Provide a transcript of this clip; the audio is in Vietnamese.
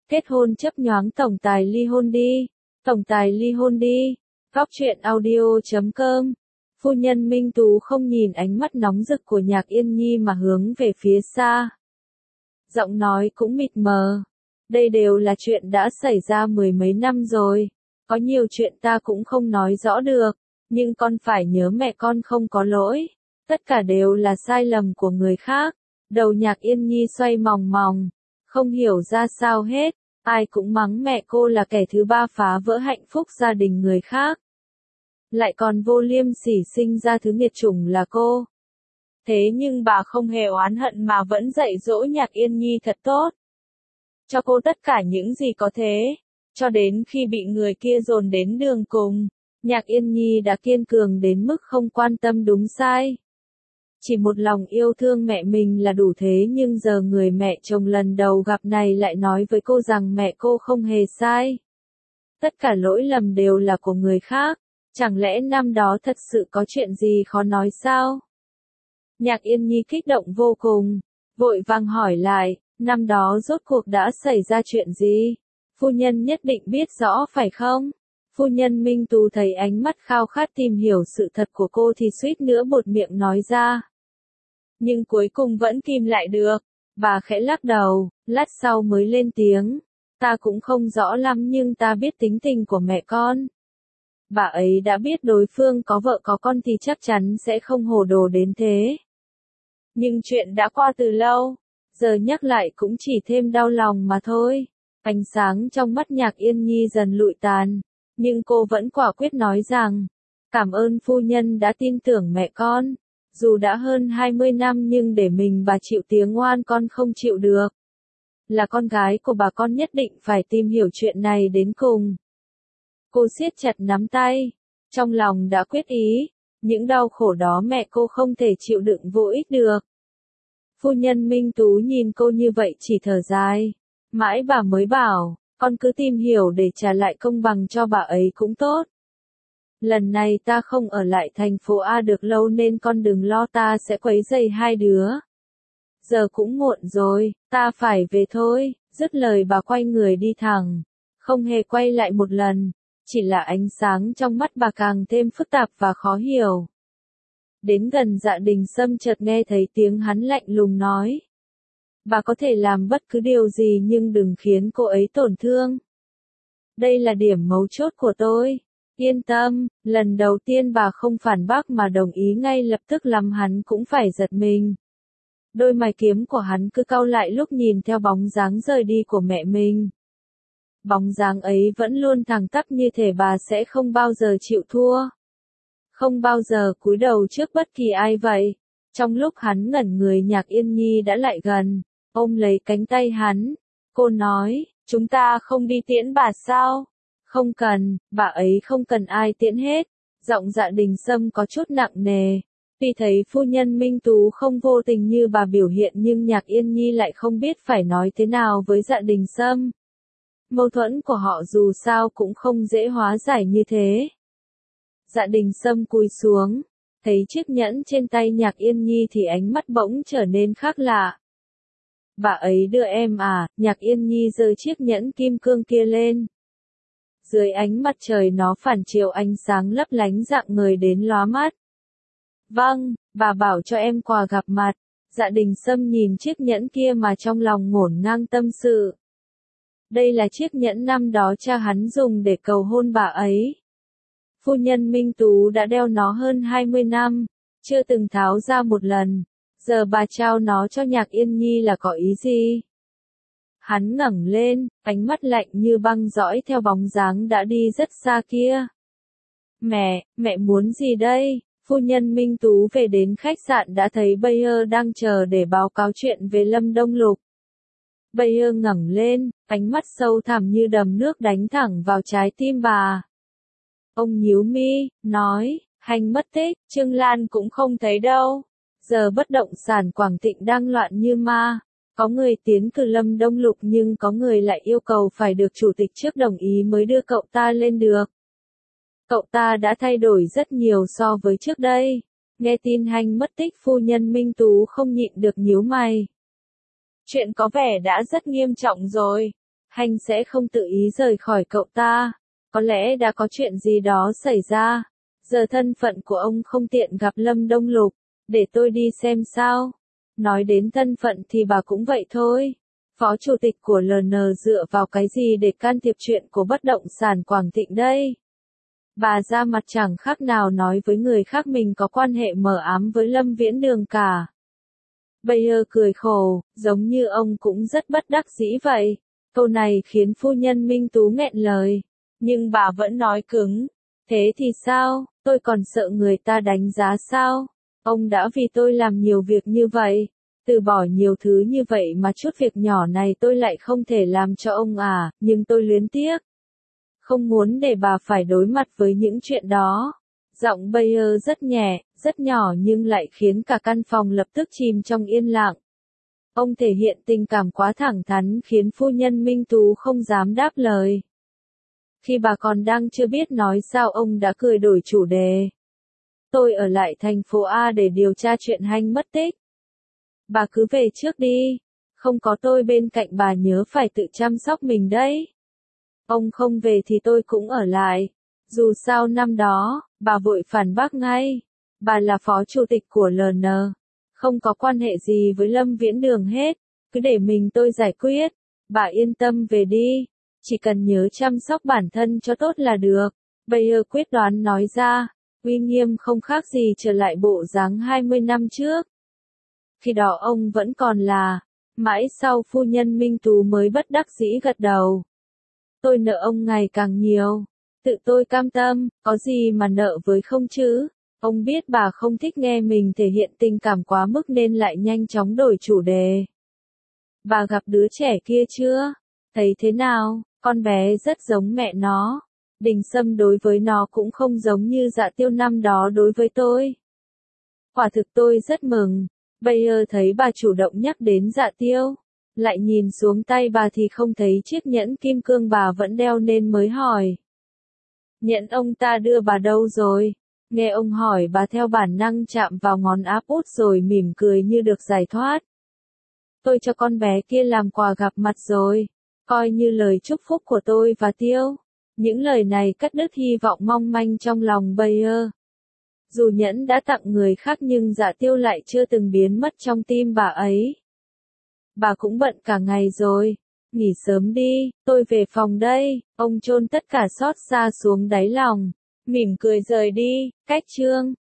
Kết hôn chấp nhoáng tổng tài ly hôn đi. Tổng tài ly hôn đi. Góc truyện audio.com. Phu nhân Minh Tú không nhìn ánh mắt nóng rực của Nhạc Yên Nhi mà hướng về phía xa. Giọng nói cũng mịt mờ. Đây đều là chuyện đã xảy ra mười mấy năm rồi. Có nhiều chuyện ta cũng không nói rõ được. Nhưng con phải nhớ mẹ con không có lỗi. Tất cả đều là sai lầm của người khác. Đầu Nhạc Yên Nhi xoay mòng mòng. Không hiểu ra sao hết. Ai cũng mắng mẹ cô là kẻ thứ ba phá vỡ hạnh phúc gia đình người khác. Lại còn vô liêm sỉ sinh ra thứ nghiệt chủng là cô. Thế nhưng bà không hề oán hận mà vẫn dạy dỗ Nhạc Yên Nhi thật tốt. Cho cô tất cả những gì có thể. Cho đến khi bị người kia dồn đến đường cùng, Nhạc Yên Nhi đã kiên cường đến mức không quan tâm đúng sai. Chỉ một lòng yêu thương mẹ mình là đủ thế, nhưng giờ người mẹ chồng lần đầu gặp này lại nói với cô rằng mẹ cô không hề sai. Tất cả lỗi lầm đều là của người khác. Chẳng lẽ năm đó thật sự có chuyện gì khó nói sao? Nhạc Yên Nhi kích động vô cùng, vội vàng hỏi lại, năm đó rốt cuộc đã xảy ra chuyện gì? Phu nhân nhất định biết rõ phải không? Phu nhân Minh Tú thấy ánh mắt khao khát tìm hiểu sự thật của cô thì suýt nữa buột miệng nói ra. Nhưng cuối cùng vẫn kìm lại được. Bà khẽ lắc đầu, lát sau mới lên tiếng. Ta cũng không rõ lắm nhưng ta biết tính tình của mẹ con. Bà ấy đã biết đối phương có vợ có con thì chắc chắn sẽ không hồ đồ đến thế. Nhưng chuyện đã qua từ lâu, giờ nhắc lại cũng chỉ thêm đau lòng mà thôi. Ánh sáng trong mắt Nhạc Yên Nhi dần lụi tàn, nhưng cô vẫn quả quyết nói rằng, cảm ơn phu nhân đã tin tưởng mẹ con. Dù đã hơn 20 năm nhưng để mình bà chịu tiếng oan con không chịu được. Là con gái của bà con nhất định phải tìm hiểu chuyện này đến cùng. Cô siết chặt nắm tay, trong lòng đã quyết ý, những đau khổ đó mẹ cô không thể chịu đựng vô ích được. Phu nhân Minh Tú nhìn cô như vậy chỉ thở dài, mãi bà mới bảo, con cứ tìm hiểu để trả lại công bằng cho bà ấy cũng tốt. Lần này ta không ở lại thành phố A được lâu nên con đừng lo, ta sẽ quấy rầy hai đứa. Giờ cũng muộn rồi, ta phải về thôi. Dứt lời bà quay người đi thẳng, không hề quay lại một lần. Chỉ là ánh sáng trong mắt bà càng thêm phức tạp và khó hiểu. Đến gần Dạ Đình Sâm chợt nghe thấy tiếng hắn lạnh lùng nói. Bà có thể làm bất cứ điều gì nhưng đừng khiến cô ấy tổn thương. Đây là điểm mấu chốt của tôi. Yên tâm, lần đầu tiên bà không phản bác mà đồng ý ngay lập tức làm hắn cũng phải giật mình. Đôi mày kiếm của hắn cứ cau lại lúc nhìn theo bóng dáng rời đi của mẹ mình. Bóng dáng ấy vẫn luôn thẳng tắp như thể bà sẽ không bao giờ chịu thua. Không bao giờ cúi đầu trước bất kỳ ai vậy. Trong lúc hắn ngẩn người Nhạc Yên Nhi đã lại gần, ôm lấy cánh tay hắn. Cô nói, chúng ta không đi tiễn bà sao? Không cần, bà ấy không cần ai tiễn hết. Giọng Dạ Đình Sâm có chút nặng nề. Tuy thấy phu nhân Minh Tú không vô tình như bà biểu hiện nhưng Nhạc Yên Nhi lại không biết phải nói thế nào với Dạ Đình Sâm. Mâu thuẫn của họ dù sao cũng không dễ hóa giải như thế. Dạ Đình Sâm cúi xuống, thấy chiếc nhẫn trên tay Nhạc Yên Nhi thì ánh mắt bỗng trở nên khác lạ. Bà ấy đưa em à? Nhạc Yên Nhi giơ chiếc nhẫn kim cương kia lên. Dưới ánh mặt trời nó phản chiếu ánh sáng lấp lánh rạng ngời đến lóa mắt. Vâng, bà bảo cho em quà gặp mặt. Dạ Đình Sâm nhìn chiếc nhẫn kia mà trong lòng ngổn ngang tâm sự. Đây là chiếc nhẫn năm đó cha hắn dùng để cầu hôn bà ấy. Phu nhân Minh Tú đã đeo nó hơn 20 năm, chưa từng tháo ra một lần. Giờ bà trao nó cho Nhạc Yên Nhi là có ý gì? Hắn ngẩng lên, ánh mắt lạnh như băng dõi theo bóng dáng đã đi rất xa kia. Mẹ muốn gì đây? Phu nhân Minh Tú về đến khách sạn đã thấy Bayer đang chờ để báo cáo chuyện về Lâm Đông Lục. Bayer ngẩng lên, ánh mắt sâu thẳm như đầm nước đánh thẳng vào trái tim bà. Ông nhíu mi, nói, Hành mất tích, Trương Lan cũng không thấy đâu. Giờ bất động sản Quảng Thịnh đang loạn như ma. Có người tiến cử Lâm Đông Lục nhưng có người lại yêu cầu phải được chủ tịch trước đồng ý mới đưa cậu ta lên được. Cậu ta đã thay đổi rất nhiều so với trước đây. Nghe tin Hành mất tích phu nhân Minh Tú không nhịn được nhíu mày. Chuyện có vẻ đã rất nghiêm trọng rồi. Hanh sẽ không tự ý rời khỏi cậu ta. Có lẽ đã có chuyện gì đó xảy ra. Giờ thân phận của ông không tiện gặp Lâm Đông Lục. Để tôi đi xem sao. Nói đến thân phận thì bà cũng vậy thôi. Phó chủ tịch của LN dựa vào cái gì để can thiệp chuyện của bất động sản Quảng Thịnh đây? Bà ra mặt chẳng khác nào nói với người khác mình có quan hệ mờ ám với Lâm Viễn Đường cả. Bayer cười khổ, giống như ông cũng rất bất đắc dĩ vậy. Câu này khiến phu nhân Minh Tú nghẹn lời. Nhưng bà vẫn nói cứng. Thế thì sao, tôi còn sợ người ta đánh giá sao? Ông đã vì tôi làm nhiều việc như vậy. Từ bỏ nhiều thứ như vậy mà chút việc nhỏ này tôi lại không thể làm cho ông à, nhưng tôi luyến tiếc. Không muốn để bà phải đối mặt với những chuyện đó. Giọng Bayer rất nhẹ, rất nhỏ nhưng lại khiến cả căn phòng lập tức chìm trong yên lặng. Ông thể hiện tình cảm quá thẳng thắn khiến phu nhân Minh Tú không dám đáp lời. Khi bà còn đang chưa biết nói sao ông đã cười đổi chủ đề. Tôi ở lại thành phố A để điều tra chuyện Hanh mất tích. Bà cứ về trước đi. Không có tôi bên cạnh bà nhớ phải tự chăm sóc mình đấy. Ông không về thì tôi cũng ở lại. Dù sao năm đó, bà vội phản bác ngay. Bà là phó chủ tịch của LN. Không có quan hệ gì với Lâm Viễn Đường hết. Cứ để mình tôi giải quyết. Bà yên tâm về đi. Chỉ cần nhớ chăm sóc bản thân cho tốt là được. Bayer quyết đoán nói ra. Uy nghiêm không khác gì trở lại bộ dáng 20 năm trước. Khi đó ông vẫn còn là. Mãi sau phu nhân Minh Tú mới bất đắc dĩ gật đầu. Tôi nợ ông ngày càng nhiều. Tự tôi cam tâm, có gì mà nợ với không chứ? Ông biết bà không thích nghe mình thể hiện tình cảm quá mức nên lại nhanh chóng đổi chủ đề. Bà gặp đứa trẻ kia chưa? Thấy thế nào? Con bé rất giống mẹ nó. Đình Sâm đối với nó cũng không giống như Dạ Tiêu năm đó đối với tôi. Quả thực tôi rất mừng. Bayer thấy bà chủ động nhắc đến Dạ Tiêu. Lại nhìn xuống tay bà thì không thấy chiếc nhẫn kim cương bà vẫn đeo nên mới hỏi. Nhẫn ông ta đưa bà đâu rồi? Nghe ông hỏi bà theo bản năng chạm vào ngón áp út rồi mỉm cười như được giải thoát. Tôi cho con bé kia làm quà gặp mặt rồi. Coi như lời chúc phúc của tôi và Tiêu. Những lời này cắt đứt hy vọng mong manh trong lòng Bayer. Dù nhẫn đã tặng người khác nhưng Dạ Tiêu lại chưa từng biến mất trong tim bà ấy. Bà cũng bận cả ngày rồi. Nghỉ sớm đi, tôi về phòng đây. Ông chôn tất cả xót xa xuống đáy lòng. Mỉm cười rời đi, cách chương.